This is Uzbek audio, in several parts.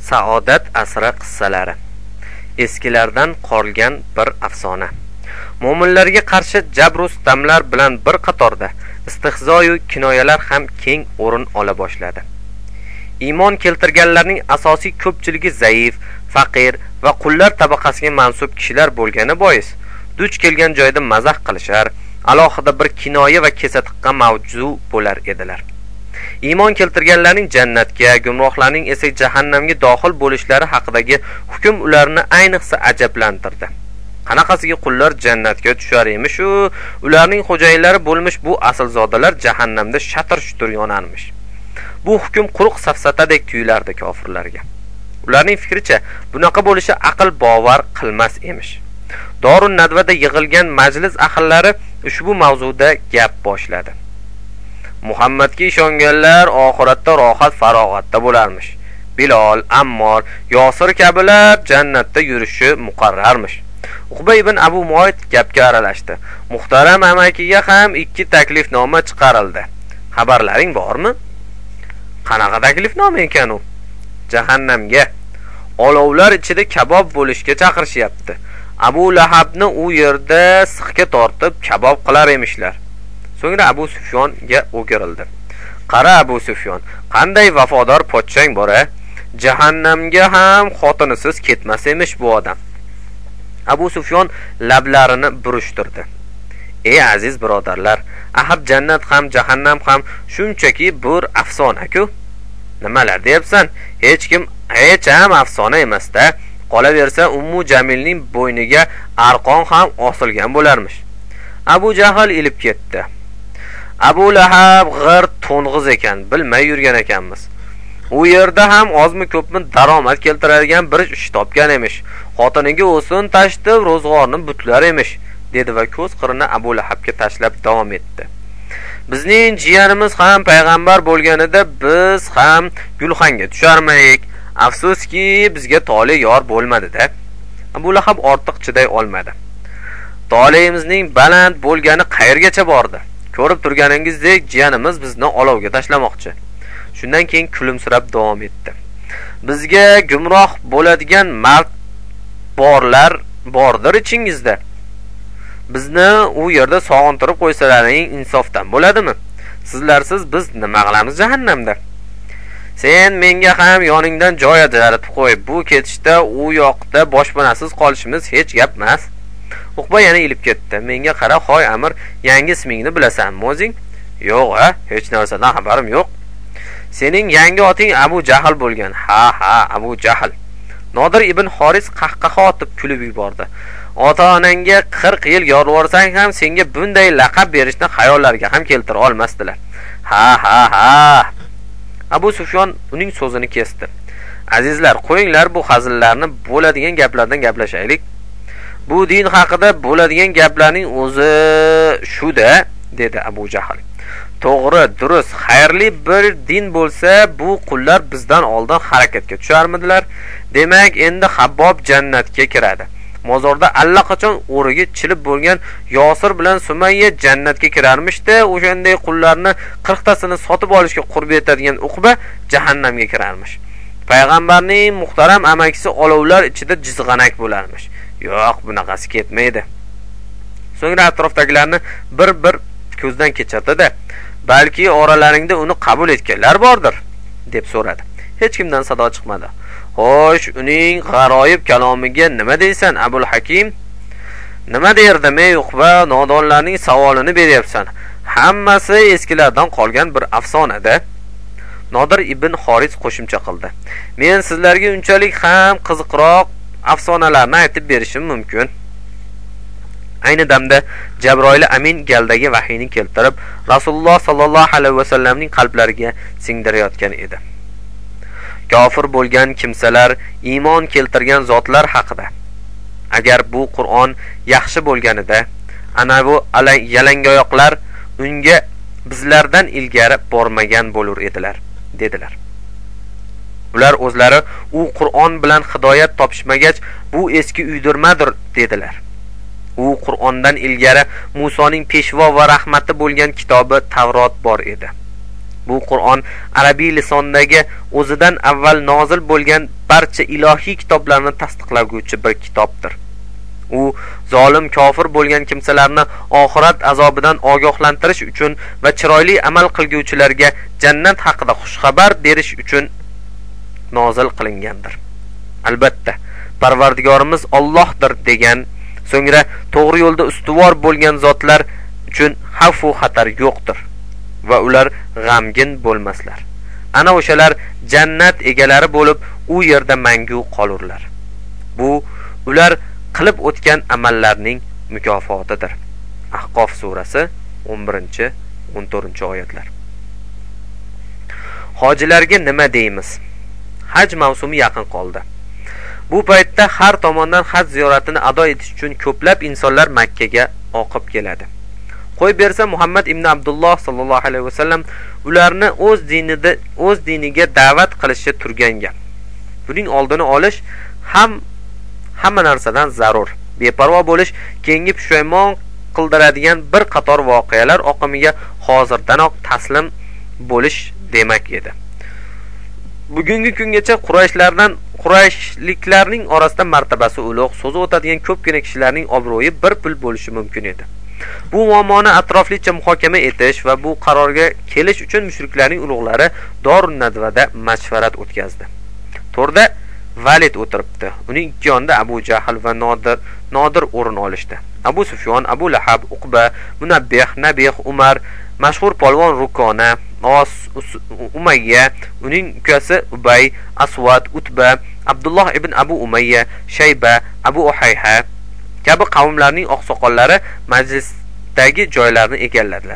Saodat asri qissalari. Eskilardan qolgan bir afsona. Mo'minlarga qarshi jabru sitamlar bilan bir qatorda istihzo-yu kinoyalar ham keng o'rin ola boshladi. Iymon keltirganlarning asosiy ko'pchiligi zaif, faqir va qullar tabaqasiga mansub kishilar bo'lgani bois duch kelgan joyda mazax qilishar, alohida bir kinoya va kesatiqqa mavzu bo'lar edilar. Iymon keltirganlarning jannatga, gumrohlarning esa jahannamga dohil bo'lishlari haqidagi hukm ularni ayniqsa ajablantirdi. Qanaqasiga qullar jannatga tushar emish-u, ularning xo'jayinlari bo'lmish bu aslzodalar jahannamda shatir-shutur yonarmish. Bu hukm quruq safsatadek tuyulardi kofirlarga. Ularning fikricha bunaqa bo'lishi aql bovar qilmas emish. Dorun Nadvada yig'ilgan majlis ahllari ushbu mavzuda gap boshladi. Muhammadga ishonganlar oxiratda rohat farog'atda bo'larmish. Bilol, Ammor, Yosir kabilar jannatda yurishi muqarrarmish. Uqba ibn Abu Muayt gapga aralashdi. Muhtaram amakiga ham 2 taklifnoma chiqarildi. Xabarlaring bormi? Qanaqa taklifnoma ekan u? Jahannamga olovlar ichida kabob bo'lishga chaqirishyapti. Abu Lahabni u yerda sixga tortib kabob qilar emishlar. So'ngra Abu Sufyonga o'girildi. Qara Abu Sufyon, qanday vafodor pochchang bor-a? Jahannamga ham xotinisiz ketmas emish bu odam. Abu Sufyon lablarini burishtirdi. Ey aziz birodarlar, ahab jannat ham jahannam ham shunchaki bir afsona-ku. Nimalar deyapsan? Hech ham afsona emas-da. Qolaversa Ummu Jamilning bo'yniga arqon ham osilgan bo'larmish. Abu Jahl ilib ketdi. Abu Lahab g'ir to'ng'iz ekan, bilmay yurgan ekanmiz. U yerda ham ozmi ko'pmi daromad keltiradigan bir ish topgan emish. Xotiniga o'sin tashlab ro'zg'orni butlar emish, dedi va ko'z qirini Abu Lahabga tashlab davom etdi. Bizning jiyanimiz ham payg'ambar bo'lganida biz ham gulxanga tusharmayik. Afsuski bizga tole yor bo'lmadi-da. Abu Lahab ortiq chiday olmadi. Toleimizning baland bo'lgani qayergacha bordi? Ko'rib turganingizdek, jiyanimiz bizni olovga tashlamoqchi. Shundan keyin kulimsirab davom etdi. Bizga gumroh bo'ladigan mard bordir ichingizda. Bizni u yerda sog'intirib qo'ysalaring insofdan bo'ladimi? Sizlarsiz biz nima qilamiz jahannamda? Sen menga ham yoningdan joy ajratib qo'y. Bu ketishda u yoqda boshpanasiz qolishimiz hech gap emas. Uqba yana ilib ketdi. Menga qara, hoy Amir, yangi ismingni bilasanmi o'zing? Yo'q, hech narsadan xabarim yo'q. Sening yangi oting Abu Jahl bo'lgan. Ha, Abu Jahl. Nodir ibn Horis qahqaha otib kulib yubordi. Ota-onangga 40 yil yolvorsang ham senga bunday laqab berishni xayollariga ham keltira olmasdilar. Ha. Abu Sufyon uning so'zini kesdi. Azizlar, qo'yinglar bu hazillarni, bo'ladigan gaplardan gaplashaylik. Bu din haqida bo'ladigan gaplarning o'zi shu-da, dedi Abu Jahl. To'g'ri, durust, xayrli bir din bo'lsa, bu qullar bizdan oldin harakatga tusharmidilar? Demak, endi Habbob jannatga kiradi. Mozorda allaqachon o'rigi chilib bo'lgan Yosir bilan Sumayya jannatga kirarmish-da, o'shanday qullarni 40 tasini sotib olishga qurb yetadigan Uqba jahannamga kirarmish. Payg'ambarning muhtaram amakisi olovlar ichida jizg'anak bo'larmish. Yo'q, bunaqasi ketmaydi. So'ngra atrofdagilarni bir ko'zdan kechirdi-da, balki oralaringda uni qabul etganlar bordir, deb so'radi. Hech kimdan sado chiqmadi. Xo'sh, uning g'aroyib kalomiga nima deysan, Abul Hakim? Nima derdim, ey Uqba, nodonlarning savolini beryapsan. Hammasi eskilardan qolgan bir afsona-da. Nodir ibn Horis qo'shimcha qildi. Men sizlarga unchalik ham qiziqroq afsonalarni aytib berishim mumkin. Ayni damda Jabroil Amin galdagi vahiyni keltirib, Rasululloh sallallohu alayhi va sallamning qalblariga singdirayotgan edi. Kofir bo'lgan kimsalar iymon keltirgan zotlar haqida. Agar bu Qur'on yaxshi bo'lganida, ana bu yalangoyoqlar unga bizlardan ilgari bormagan bo'lar edilar, dedilar. Ular o'zlari u Qur'on bilan hidoyat topishmagach, bu eski uydirmadir, dedilar. U Qur'ondan ilgari Musoning peshvo va rahmati bo'lgan kitobi Tavrot bor edi. Bu Qur'on arabiy lisonidagi o'zidan avval nozil bo'lgan barcha ilohiy kitoblarni tasdiqlovchi bir kitobdir. U zolim kofir bo'lgan kimsalarni oxirat azobidan ogohlantirish uchun va chiroyli amal qilguvchilarga jannat haqida xushxabar berish uchun nozil qilingandir. Albatta, Parvardigorimiz Allohdir degan, so'ngra to'g'ri yo'lda ustuvor bo'lgan zotlar uchun xavf va xatar yo'qdir va ular g'amgin bo'lmaslar. Ana o'shalar jannat egalari bo'lib, u yerda mangu qolurlar. Bu ular qilib o'tgan amallarning mukofotidir. Ahqof surasi 11-14 oyatlar. Hojilarga nima deymiz? Haj mavsumi yaqin qoldi. Bu paytda har tomondan haj ziyoratini ado etish uchun ko'plab insonlar Makka ga oqib keladi. Qo'y bersa Muhammad ibn Abdulloh sallallohu alayhi vasallam ularni o'z diniga da'vat qilishi turgan gap. Buning oldini olish hamma narsadan zarur. Beparvo bo'lish keyingi pushaymon qildiradigan bir qator voqealar oqimiga hozirdanoq taslim bo'lish demak edi. Bugungi kungacha Qurayshliklarning orasida martabasi ulug', so'zi o'tadigan ko'pgina kishilarning obro'yi bir pul bo'lishi mumkin edi. Bu muammoni atroflicha muhokama etish va bu qarorga kelish uchun mushriklarning ulug'lari Dorun Nadvada mashvarat o'tkazdi. To'rda Valid o'tiribdi. Uning ikki yonida Abu Jahl va Nodir o'rin olishdi. Abu Sufyon, Abu Lahab, Uqba, Munabbih, Nabih, Umar, mashhur polvon Rukona, Umayya, uning ukasi Ubay, Aswad, Utba, Abdulloh ibn Abu Umayya, Shayba, Abu Uhayha kabi qavmlarning oqsoqollari majlisdagi joylarni egalladilar.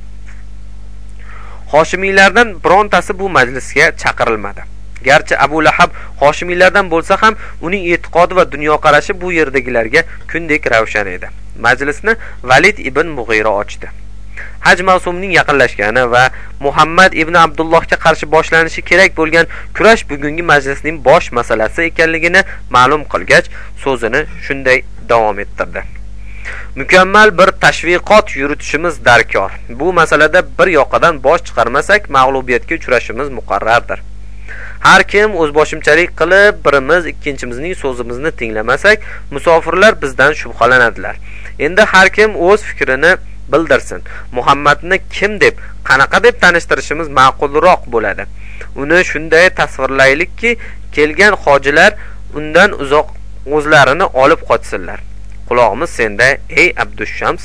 Hoshimiylardan birontasi bu majlisga chaqirilmadi. Garchi Abu Lahab Hoshimiylardan bo'lsa ham, uning e'tiqodi va dunyoqarashi bu yerdagilarga kundek ravshan edi. Majlisni Valid ibn Mughira ochdi. Haj mavsumining yaqinlashgani va Muhammad ibn Abdullohga qarshi boshlanishi kerak bo'lgan kurash bugungi majlisning bosh masalasi ekanligini ma'lum qilgach, so'zini shunday davom ettirdi. Mukammal bir tashviqot yuritishimiz darkor. Bu masalada bir yoqadan bosh chiqarmasak, mag'lubiyatga uchrashimiz muqarrardir. Har kim o'zboshimchalik qilib, birimiz ikkinchimizning so'zimizni tinglamasak, musofirlar bizdan shubhalanadilar. Endi har kim o'z fikrini bildirsin. Muhammadni kim deb, qanaqa deb tanishtirishimiz ma'qulroq bo'ladi. Uni shunday tasvirlaylikki, kelgan hojilar undan uzoq o'zlarini olib qochsinlar. Quloqimiz senda, ey Abdushams.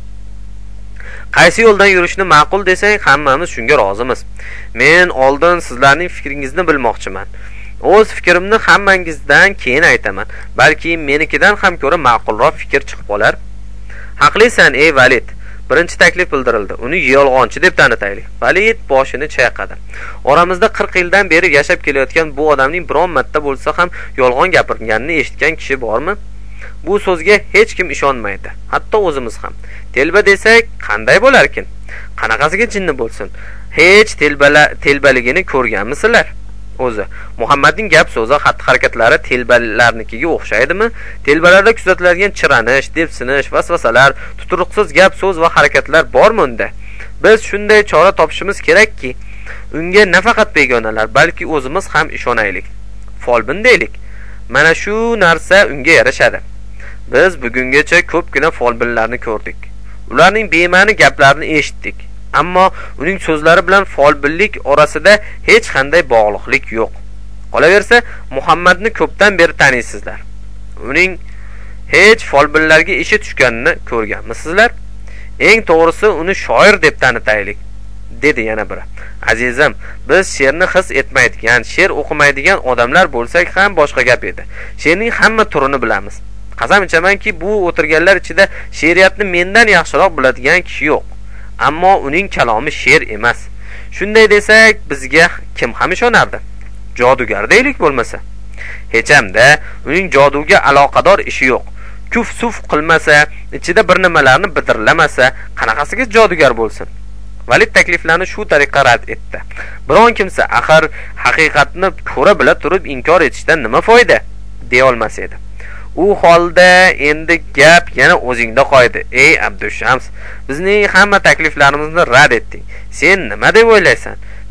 Qaysi yo'ldan yurishni ma'qul desang, hammamiz shunga rozimiz. Men oldin sizlarning fikringizni bilmoqchiman. O'z fikrimni hammangizdan keyin aytaman. Balki menikidan ham ko'ra ma'qulroq fikr chiqib qolar. Haqlisan, ey Valid. Birinchi taklif bildirildi. Uni yolg'onchi deb tanitaylik. Valid boshini chayqadi. Oramizda 40 yildan beri yashab kelayotgan bu odamning biron marta bo'lsa ham yolg'on gapirganini eshitgan kishi bormi? Bu so'zga hech kim ishonmaydi. Hatto o'zimiz ham. Telba desak, qanday bo'larkin? Qanaqasiga jinni bo'lsin? Hech telbaligini ko'rganmisizlar? O'zi Muhammadning gap so'zi, xatti-harakatlari telbalarnikiga o'xshaydimi? Telbalarda kuzatiladigan chiranish, depsinish, vasvasalar, tuturuqsiz gap so'z va harakatlar bormi unda? Biz shunday chora topishimiz kerakki, unga nafaqat begonalar, balki o'zimiz ham ishonaylik. Folbin deylik. Mana shu narsa unga yarashadi. Biz bugungacha ko'pgina folbinlarni ko'rdik. Ularning bema'ni gaplarini eshitdik. Ammo uning so'zlari bilan folbinlik orasida hech qanday bog'liqlik yo'q. Qolaversa, Muhammadni ko'pdan beri taniysizlar. Uning hech folbinlarga ishi tushganini ko'rganmisizlar? Eng to'g'risi uni shoir deb tanitaylik, dedi yana biri. Azizim, biz she'rni his etmaydigan, she'r o'qimaydigan odamlar bo'lsak ham boshqa gap edi. She'rning hamma turini bilamiz. Qasam ichamanki, bu o'tirganlar ichida she'riyatni mendan yaxshiroq biladigan kishi yo'q. Ammo uning kalomi she'r emas. Shunday desak, bizga kim ham ishonardi? Jodugar deylik bo'lmasa. Hechamda uning joduga aloqador ishi yo'q. Kuf-suf qilmasa, ichida bir nimalarni bidirlamasa, qanaqasiga jodugar bo'lsin? Valid takliflarni shu tariqa rad etdi. Biron kimsa axir haqiqatni ko'ra bila turib inkor etishdan nima foyda, deya olmas edi. U holda endi gap yana o'zingda qo'ydi. Ey Abdushams, bizning hamma takliflarimizni rad etding. Sen nima deb o'ylaysan?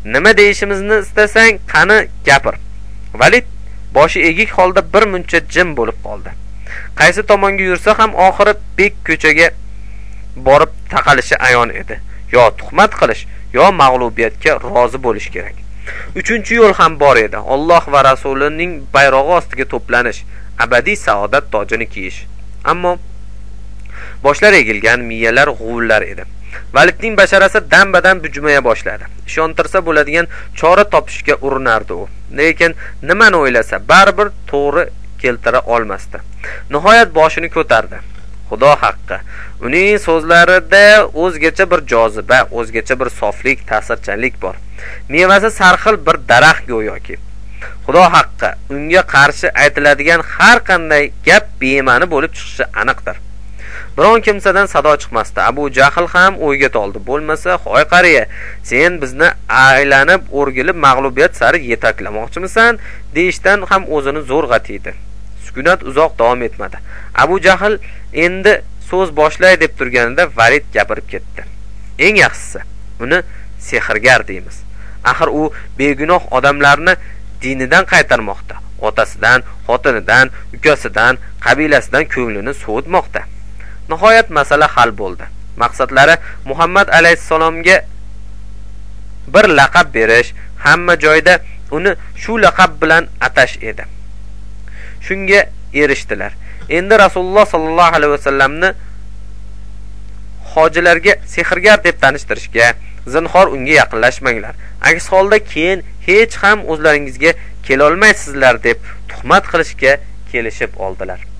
Nima deyishimizni istasang, qani gapir. Valid boshi egik holda bir muncha jim bo'lib qoldi. Qaysi tomonga yursa ham oxiri bek ko'chaga borib taqalishi ayon edi. Yo tuhmat qilish, yo mag'lubiyatga rozi bo'lish kerak. Uchinchi yo'l ham bor edi. Alloh va rasulining bayrog'i ostiga to'planish, abadiy saodat tojini kiyish. Ammo boshlar egilgan, miyalar g'uvlar edi. Validning basharasi dam-badam bujmaya boshladi. Ishontirsa bo'ladigan chora topishga urinardi u. Lekin nimani o'ylasa, baribir to'g'ri keltira olmasdi. Nihoyat boshini ko'tardi. Xudo haqqi, uning so'zlarida o'zgacha bir joziba, o'zgacha bir soflik, ta'sirchanlik bor. Mevasi sarxil bir daraxt go'yoki. Xudo haqqi, unga qarshi aytiladigan har qanday gap bema'ni bo'lib chiqishi aniqdir. Biron kimsadan sado chiqmasdi. Abu Jahl ham o'yga toldi. Bo'lmasa, "Hoy qariya, sen bizni aylanib, o'rgilib mag'lubiyat sari yetaklamoqchimisan?" deyishdan ham o'zini zo'rg'a tiydi. Sukunat uzoq davom etmadi. Abu Jahl endi so'z boshlay deb turganida Valid gapirib ketdi. Eng yaxshisi, uni sehrgar deymiz. Axir u begunoh odamlarni dinidan qaytarmoqda. Otasidan, xotinidan, ukasidan, qabilasidan ko'nglini sovutmoqda. Nihoyat masala hal bo'ldi. Maqsadlari Muhammad alayhisalomga bir laqab berish, hamma joyda uni shu laqab bilan atash edi. Shunga erishdilar. Endi Rasululloh sallallohu alayhi vasallamni hojilarga sehrgar deb tanishtirishga, zinhor unga yaqinlashmanglar. Aks holda keyin hech ham o'zlaringizga kela olmaysizlar deb tuhmat qilishga kelishib oldilar.